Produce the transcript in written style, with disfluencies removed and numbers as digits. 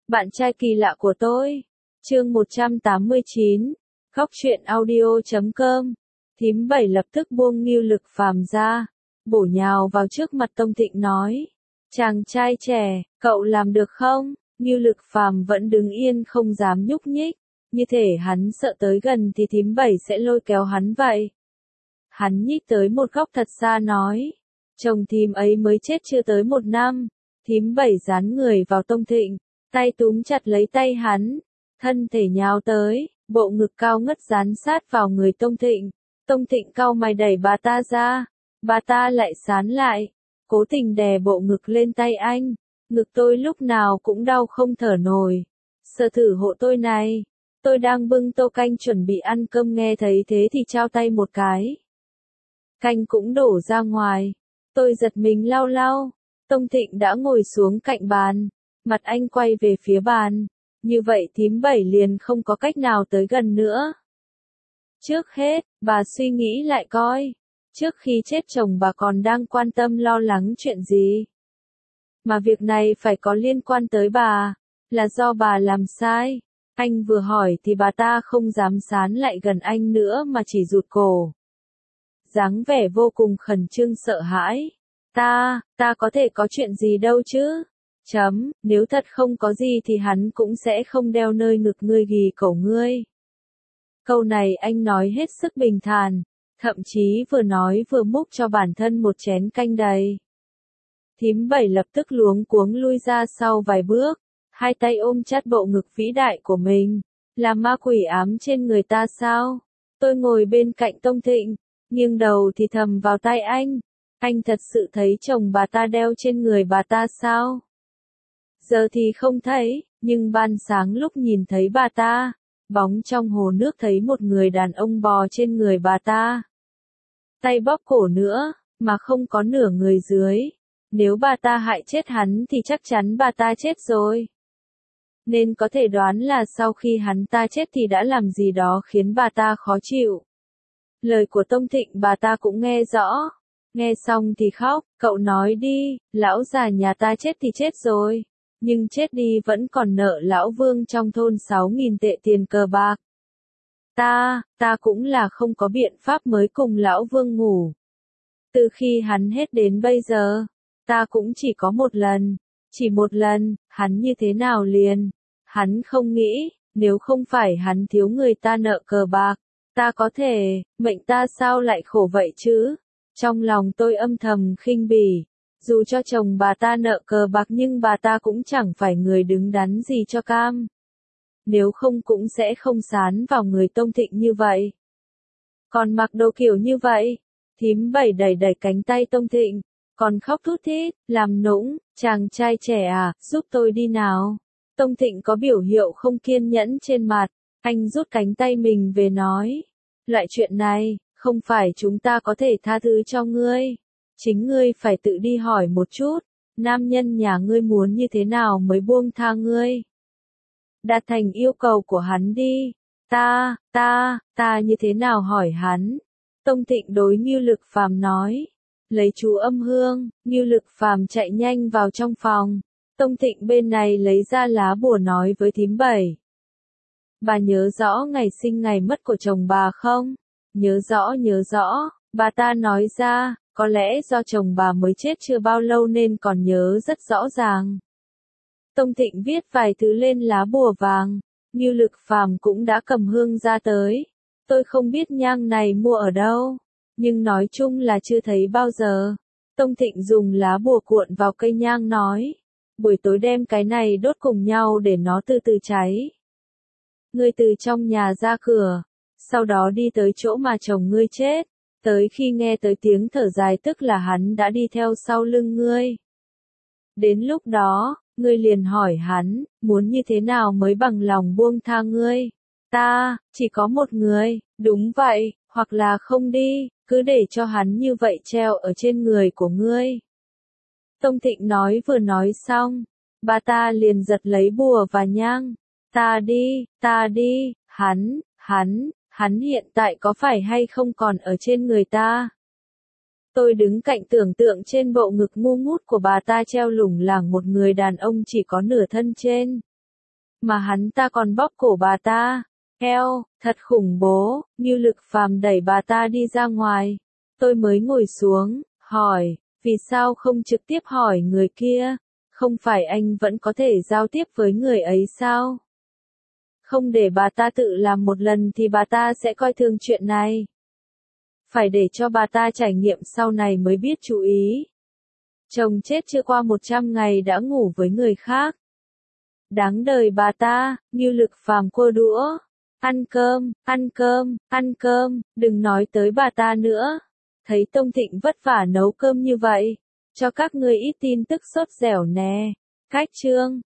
Bạn trai kỳ lạ của tôi. Chương 189. Góc truyện audio.com. Thím Bảy lập tức buông Ngưu Lực Phàm ra, bổ nhào vào trước mặt Tông Thịnh nói: "Chàng trai trẻ, cậu làm được không?" Ngưu Lực Phàm vẫn đứng yên không dám nhúc nhích, như thể hắn sợ tới gần thì thím Bảy sẽ lôi kéo hắn vậy. Hắn nhích tới một góc thật xa nói: "Chồng thím ấy mới chết chưa tới 1 năm." Thím Bảy dán người vào Tông Thịnh, tay túm chặt lấy tay hắn, thân thể nhào tới, bộ ngực cao ngất dán sát vào người Tông Thịnh. Tông Thịnh cau mày đẩy bà ta ra, bà ta lại sán lại, cố tình đè bộ ngực lên tay anh. "Ngực tôi lúc nào cũng đau không thở nổi. Sờ thử hộ tôi này." Tôi đang bưng tô canh chuẩn bị ăn cơm nghe thấy thế thì trao tay một cái. Canh cũng đổ ra ngoài. Tôi giật mình lau lau. Tông Thịnh đã ngồi xuống cạnh bàn, mặt anh quay về phía bàn. Như vậy thím Bảy liền không có cách nào tới gần nữa. Trước hết, bà suy nghĩ lại coi, trước khi chết chồng bà còn đang quan tâm lo lắng chuyện gì? Mà việc này phải có liên quan tới bà, là do bà làm sai. Anh vừa hỏi thì bà ta không dám sán lại gần anh nữa mà chỉ rụt cổ, dáng vẻ vô cùng khẩn trương sợ hãi. Ta có thể có chuyện gì đâu chứ? Nếu thật không có gì thì hắn cũng sẽ không đeo nơi ngực ngươi ghi cổ ngươi. Câu này anh nói hết sức bình thản, thậm chí vừa nói vừa múc cho bản thân một chén canh đầy. Thím Bảy lập tức luống cuống lui ra sau vài bước, hai tay ôm chặt bộ ngực vĩ đại của mình. Là ma quỷ ám trên người ta sao? Tôi ngồi bên cạnh Tông Thịnh, nghiêng đầu thì thầm vào tai anh. Anh thật sự thấy chồng bà ta đeo trên người bà ta sao? Giờ thì không thấy, nhưng ban sáng lúc nhìn thấy bà ta, bóng trong hồ nước thấy một người đàn ông bò trên người bà ta. Tay bóp cổ nữa, mà không có nửa người dưới. Nếu bà ta hại chết hắn thì chắc chắn bà ta chết rồi. Nên có thể đoán là sau khi hắn ta chết thì đã làm gì đó khiến bà ta khó chịu. Lời của Tông Thịnh bà ta cũng nghe rõ. Nghe xong thì khóc, "Cậu nói đi, lão già nhà ta chết thì chết rồi. Nhưng chết đi vẫn còn nợ lão Vương trong thôn 6.000 tệ tiền cờ bạc. Ta cũng là không có biện pháp mới cùng lão Vương ngủ. Từ khi hắn hết đến bây giờ, ta cũng chỉ có một lần. Chỉ một lần, hắn như thế nào liền? Hắn không nghĩ, nếu không phải hắn thiếu người ta nợ cờ bạc, ta có thể, mệnh ta sao lại khổ vậy chứ?" Trong lòng tôi âm thầm khinh bỉ. Dù cho chồng bà ta nợ cờ bạc nhưng bà ta cũng chẳng phải người đứng đắn gì cho cam. Nếu không cũng sẽ không sán vào người Tông Thịnh như vậy. Còn mặc đồ kiểu như vậy. Thím Bảy đẩy đẩy cánh tay Tông Thịnh, còn khóc thút thít, làm nũng: "Chàng trai trẻ à, giúp tôi đi nào." Tông Thịnh có biểu hiệu không kiên nhẫn trên mặt, anh rút cánh tay mình về nói: "Loại chuyện này, không phải chúng ta có thể tha thứ cho ngươi. Chính ngươi phải tự đi hỏi một chút, nam nhân nhà ngươi muốn như thế nào mới buông tha ngươi. Đạt thành yêu cầu của hắn đi." Ta như thế nào hỏi hắn? Tông Thịnh đối Ngưu Lực Phàm nói. Lấy chú âm hương, Ngưu Lực Phàm chạy nhanh vào trong phòng. Tông Thịnh bên này lấy ra lá bùa nói với thím Bảy. "Bà nhớ rõ ngày sinh ngày mất của chồng bà không?" Nhớ rõ, bà ta nói ra, có lẽ do chồng bà mới chết chưa bao lâu nên còn nhớ rất rõ ràng. Tông Thịnh viết vài thứ lên lá bùa vàng, Ngưu Lực Phàm cũng đã cầm hương ra tới. Tôi không biết nhang này mua ở đâu, nhưng nói chung là chưa thấy bao giờ. Tông Thịnh dùng lá bùa cuộn vào cây nhang nói: "Buổi tối đem cái này đốt cùng nhau để nó từ từ cháy. Ngươi từ trong nhà ra cửa, sau đó đi tới chỗ mà chồng ngươi chết. Tới khi nghe tới tiếng thở dài tức là hắn đã đi theo sau lưng ngươi. Đến lúc đó, ngươi liền hỏi hắn, muốn như thế nào mới bằng lòng buông tha ngươi. Ta, chỉ có một người, đúng vậy, hoặc là không đi, cứ để cho hắn như vậy treo ở trên người của ngươi." Tông Thịnh nói vừa nói xong, bà ta liền giật lấy bùa và nhang. Ta đi, hắn hiện tại có phải hay không còn ở trên người ta? Tôi đứng cạnh tưởng tượng trên bộ ngực ngu ngút của bà ta treo lủng lẳng một người đàn ông chỉ có nửa thân trên. mà hắn ta còn bóp cổ bà ta. Eo, thật khủng bố, Ngưu Lực Phàm đẩy bà ta đi ra ngoài. Tôi mới ngồi xuống, hỏi, vì sao không trực tiếp hỏi người kia? Không phải anh vẫn có thể giao tiếp với người ấy sao? Không để bà ta tự làm một lần thì bà ta sẽ coi thường chuyện này. Phải để cho bà ta trải nghiệm sau này mới biết chú ý. Chồng chết chưa qua 100 ngày đã ngủ với người khác. Đáng đời bà ta, Ngưu Lực Phàm cua đũa. Ăn cơm, ăn cơm, ăn cơm, đừng nói tới bà ta nữa. Thấy Tông Thịnh vất vả nấu cơm như vậy. Cho các ngươi ít tin tức sốt dẻo nè. Cách chương